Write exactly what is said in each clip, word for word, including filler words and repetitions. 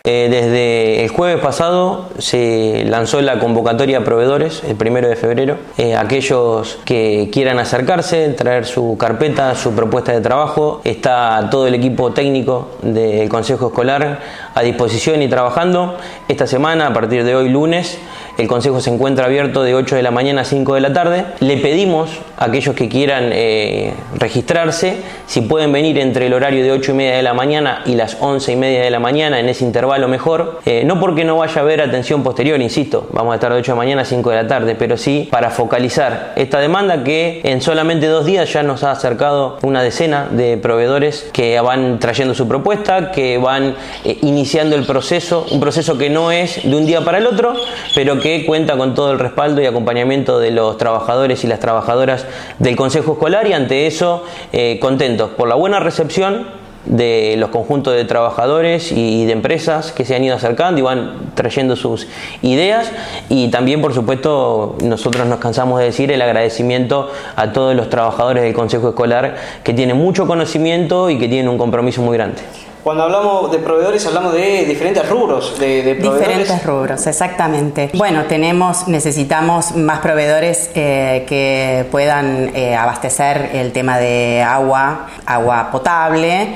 Eh, desde el jueves pasado se lanzó la convocatoria a proveedores, el primero de febrero. Eh, aquellos que quieran acercarse, traer su carpeta, su propuesta de trabajo, está todo el equipo técnico del Consejo Escolar a disposición y trabajando. Esta semana, a partir de hoy lunes, el Consejo se encuentra abierto de ocho de la mañana a cinco de la tarde. Le pedimos a aquellos que quieran eh, registrarse, si pueden venir entre el horario de ocho y media de la mañana y las once y media de la mañana, en ese intervalo mejor. Eh, no porque no vaya a haber atención posterior, insisto, vamos a estar de ocho de la mañana a cinco de la tarde, pero sí para focalizar esta demanda que en solamente dos días ya nos ha acercado una decena de proveedores que van trayendo su propuesta, que van eh, iniciando el proceso, un proceso que no es de un día para el otro, pero que que cuenta con todo el respaldo y acompañamiento de los trabajadores y las trabajadoras del Consejo Escolar, y ante eso eh, contentos por la buena recepción de los conjuntos de trabajadores y de empresas que se han ido acercando y van trayendo sus ideas, y también por supuesto nosotros nos cansamos de decir el agradecimiento a todos los trabajadores del Consejo Escolar que tienen mucho conocimiento y que tienen un compromiso muy grande. Cuando hablamos de proveedores, hablamos de diferentes rubros, de, de proveedores. Diferentes rubros, exactamente. Bueno, tenemos, necesitamos más proveedores eh, que puedan eh, abastecer el tema de agua, agua potable,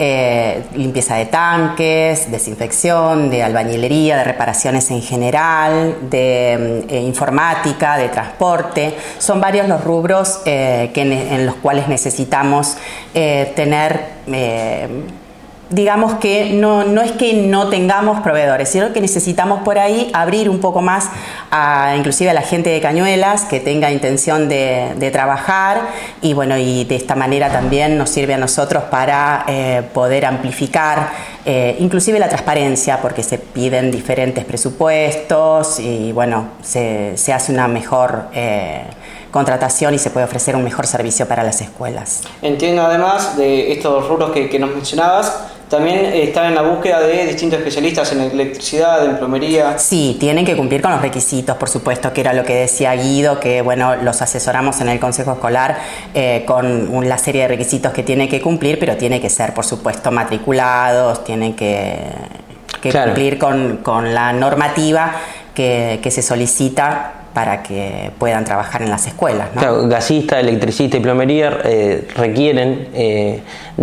eh, limpieza de tanques, desinfección, de albañilería, de reparaciones en general, de eh, informática, de transporte. Son varios los rubros eh, que en, en los cuales necesitamos eh, tener... Eh, Digamos que no, no es que no tengamos proveedores, sino que necesitamos por ahí abrir un poco más a, inclusive a la gente de Cañuelas que tenga intención de, de trabajar, y bueno, y de esta manera también nos sirve a nosotros para eh, poder amplificar eh, inclusive la transparencia, porque se piden diferentes presupuestos y bueno, se, se hace una mejor eh, contratación y se puede ofrecer un mejor servicio para las escuelas. Entiendo, además de estos rubros que, que nos mencionabas, también están en la búsqueda de distintos especialistas en electricidad, en plomería. Sí, tienen que cumplir con los requisitos, por supuesto, que era lo que decía Guido, que bueno, los asesoramos en el Consejo Escolar eh, con una serie de requisitos que tiene que cumplir, pero tiene que ser, por supuesto, matriculados, tienen que, que claro. cumplir con, con la normativa que, que se solicita para que puedan trabajar en las escuelas, ¿no? Claro, gasista, electricista y plomería eh, requieren eh,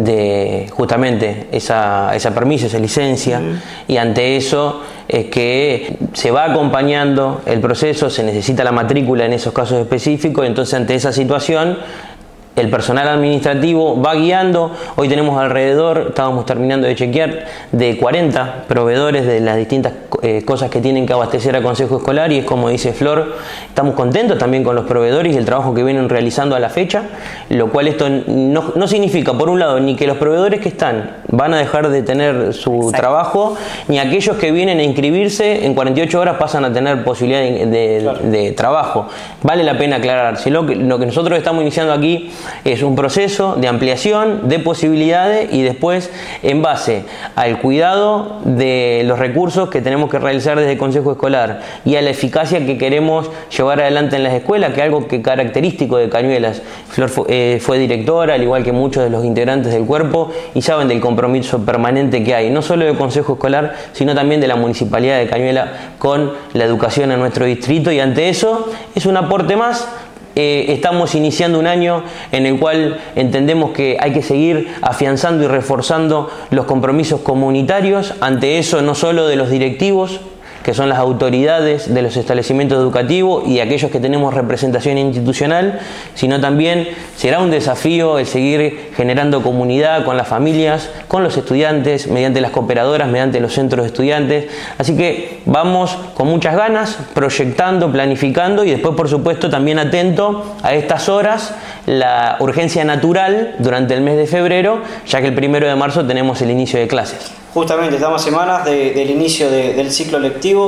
de justamente esa, ese permiso, esa licencia, uh-huh. y ante eso es que se va acompañando el proceso, se necesita la matrícula en esos casos específicos, entonces ante esa situación el personal administrativo va guiando. Hoy tenemos alrededor, estábamos terminando de chequear, de cuarenta proveedores de las distintas eh, cosas que tienen que abastecer al Consejo Escolar, y es como dice Flor, estamos contentos también con los proveedores y el trabajo que vienen realizando a la fecha, lo cual esto no, no significa, por un lado, ni que los proveedores que están van a dejar de tener su Exacto. trabajo, ni aquellos que vienen a inscribirse en cuarenta y ocho horas pasan a tener posibilidad de, de, claro. de trabajo. Vale la pena aclarar, si lo que, lo que nosotros estamos iniciando aquí es un proceso de ampliación de posibilidades, y después en base al cuidado de los recursos que tenemos que realizar desde el Consejo Escolar y a la eficacia que queremos llevar adelante en las escuelas, que es algo que es característico de Cañuelas. Flor fue, eh, fue directora, al igual que muchos de los integrantes del cuerpo, y saben del compromiso permanente que hay, no solo del Consejo Escolar, sino también de la Municipalidad de Cañuelas con la educación en nuestro distrito, y ante eso es un aporte más. Eh, estamos iniciando un año en el cual entendemos que hay que seguir afianzando y reforzando los compromisos comunitarios, ante eso no solo de los directivos, que son las autoridades de los establecimientos educativos y aquellos que tenemos representación institucional, sino también será un desafío el seguir generando comunidad con las familias, con los estudiantes, mediante las cooperadoras, mediante los centros de estudiantes. Así que vamos con muchas ganas, proyectando, planificando, y después, por supuesto, también atento a estas horas, la urgencia natural durante el mes de febrero, ya que el primero de marzo tenemos el inicio de clases. Justamente estamos a semanas de, del inicio de, del ciclo lectivo.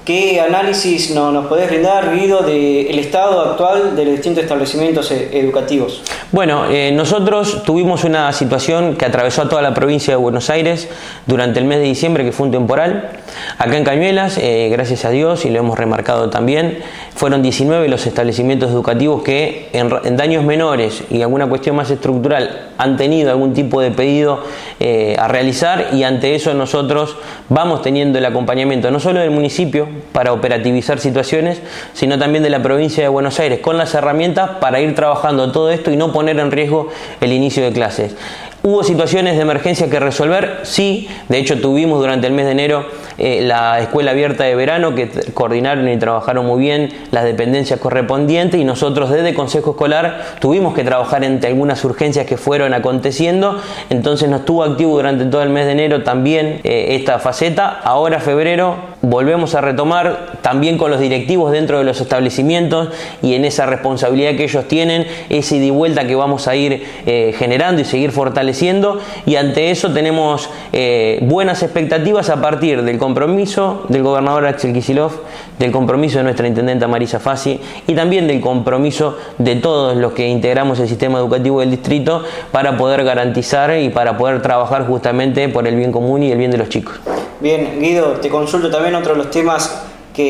¿Qué análisis no, nos podés brindar, Guido, del estado actual de los distintos establecimientos educativos? Bueno, eh, nosotros tuvimos una situación que atravesó a toda la provincia de Buenos Aires durante el mes de diciembre, que fue un temporal. Acá en Cañuelas, eh, gracias a Dios, y lo hemos remarcado también, fueron diecinueve los establecimientos educativos que en, en daños menores y alguna cuestión más estructural han tenido algún tipo de pedido eh, a realizar, y ante eso nosotros vamos teniendo el acompañamiento no solo del municipio para operativizar situaciones, sino también de la provincia de Buenos Aires con las herramientas para ir trabajando todo esto y no poner en riesgo el inicio de clases. ¿Hubo situaciones de emergencia que resolver? Sí, de hecho tuvimos durante el mes de enero eh, la escuela abierta de verano, que coordinaron y trabajaron muy bien las dependencias correspondientes, y nosotros desde Consejo Escolar tuvimos que trabajar entre algunas urgencias que fueron aconteciendo, entonces nos estuvo activo durante todo el mes de enero también eh, esta faceta. Ahora febrero volvemos a retomar también con los directivos dentro de los establecimientos y en esa responsabilidad que ellos tienen, esa ida y vuelta que vamos a ir eh, generando y seguir fortaleciendo, y ante eso tenemos eh, buenas expectativas a partir del compromiso del gobernador Axel Kicillof, del compromiso de nuestra intendenta Marisa Fassi y también del compromiso de todos los que integramos el sistema educativo del distrito para poder garantizar y para poder trabajar justamente por el bien común y el bien de los chicos. Bien, Guido, te consulto también otro de los temas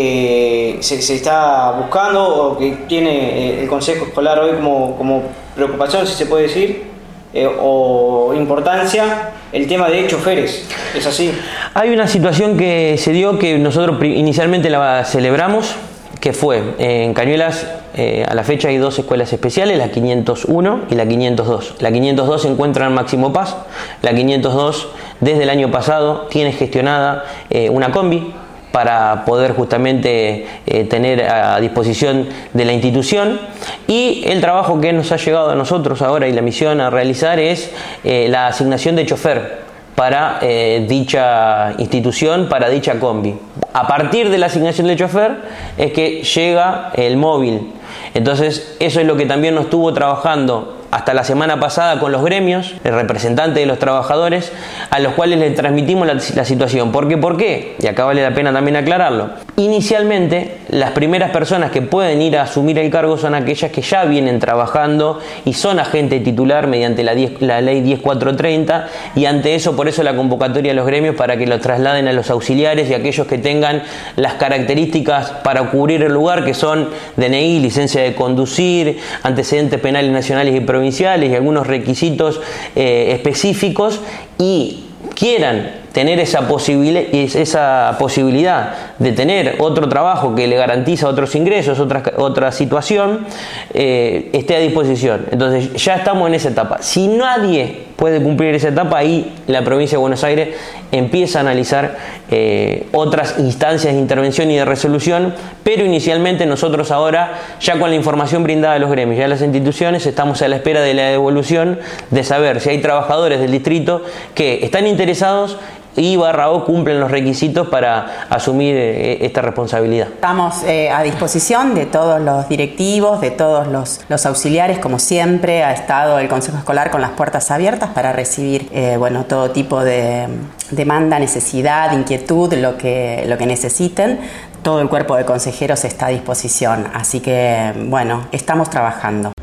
que se, se está buscando o que tiene el Consejo Escolar hoy como, como preocupación, si se puede decir, eh, o importancia, el tema de choferes. ¿Es así? Hay una situación que se dio que nosotros inicialmente la celebramos, que fue en Cañuelas. Eh, a la fecha hay dos escuelas especiales, la quinientos uno y la quinientos dos. La quinientos dos se encuentra en Máximo Paz. La quinientos dos desde el año pasado tiene gestionada eh, una combi para poder justamente eh, tener a disposición de la institución, y el trabajo que nos ha llegado a nosotros ahora y la misión a realizar es eh, la asignación de chofer para eh, dicha institución, para dicha combi. A partir de la asignación de chofer es que llega el móvil. Entonces eso es lo que también nos estuvo trabajando hasta la semana pasada con los gremios, el representante de los trabajadores, a los cuales les transmitimos la, la situación. ¿Por qué? ¿Por qué? Y acá vale la pena también aclararlo. Inicialmente, las primeras personas que pueden ir a asumir el cargo son aquellas que ya vienen trabajando y son agente titular mediante la, diez, la ley diez mil cuatrocientos treinta, y ante eso, por eso la convocatoria a los gremios para que lo trasladen a los auxiliares y aquellos que tengan las características para cubrir el lugar, que son D N I, licencia de conducir, antecedentes penales nacionales y provinciales y algunos requisitos eh, específicos, y quieran tener esa, posibil- esa posibilidad de tener otro trabajo que le garantiza otros ingresos, otra, otra situación, eh, esté a disposición. Entonces ya estamos en esa etapa. Si nadie puede cumplir esa etapa, ahí la provincia de Buenos Aires empieza a analizar eh, otras instancias de intervención y de resolución, pero inicialmente nosotros ahora, ya con la información brindada a los gremios y a las instituciones, estamos a la espera de la devolución, de saber si hay trabajadores del distrito que están interesados y barra o cumplen los requisitos para asumir eh, esta responsabilidad. Estamos eh, a disposición de todos los directivos, de todos los, los auxiliares, como siempre ha estado el Consejo Escolar con las puertas abiertas para recibir eh, bueno, todo tipo de demanda, necesidad, inquietud, lo que, lo que necesiten. Todo el cuerpo de consejeros está a disposición, así que bueno, estamos trabajando.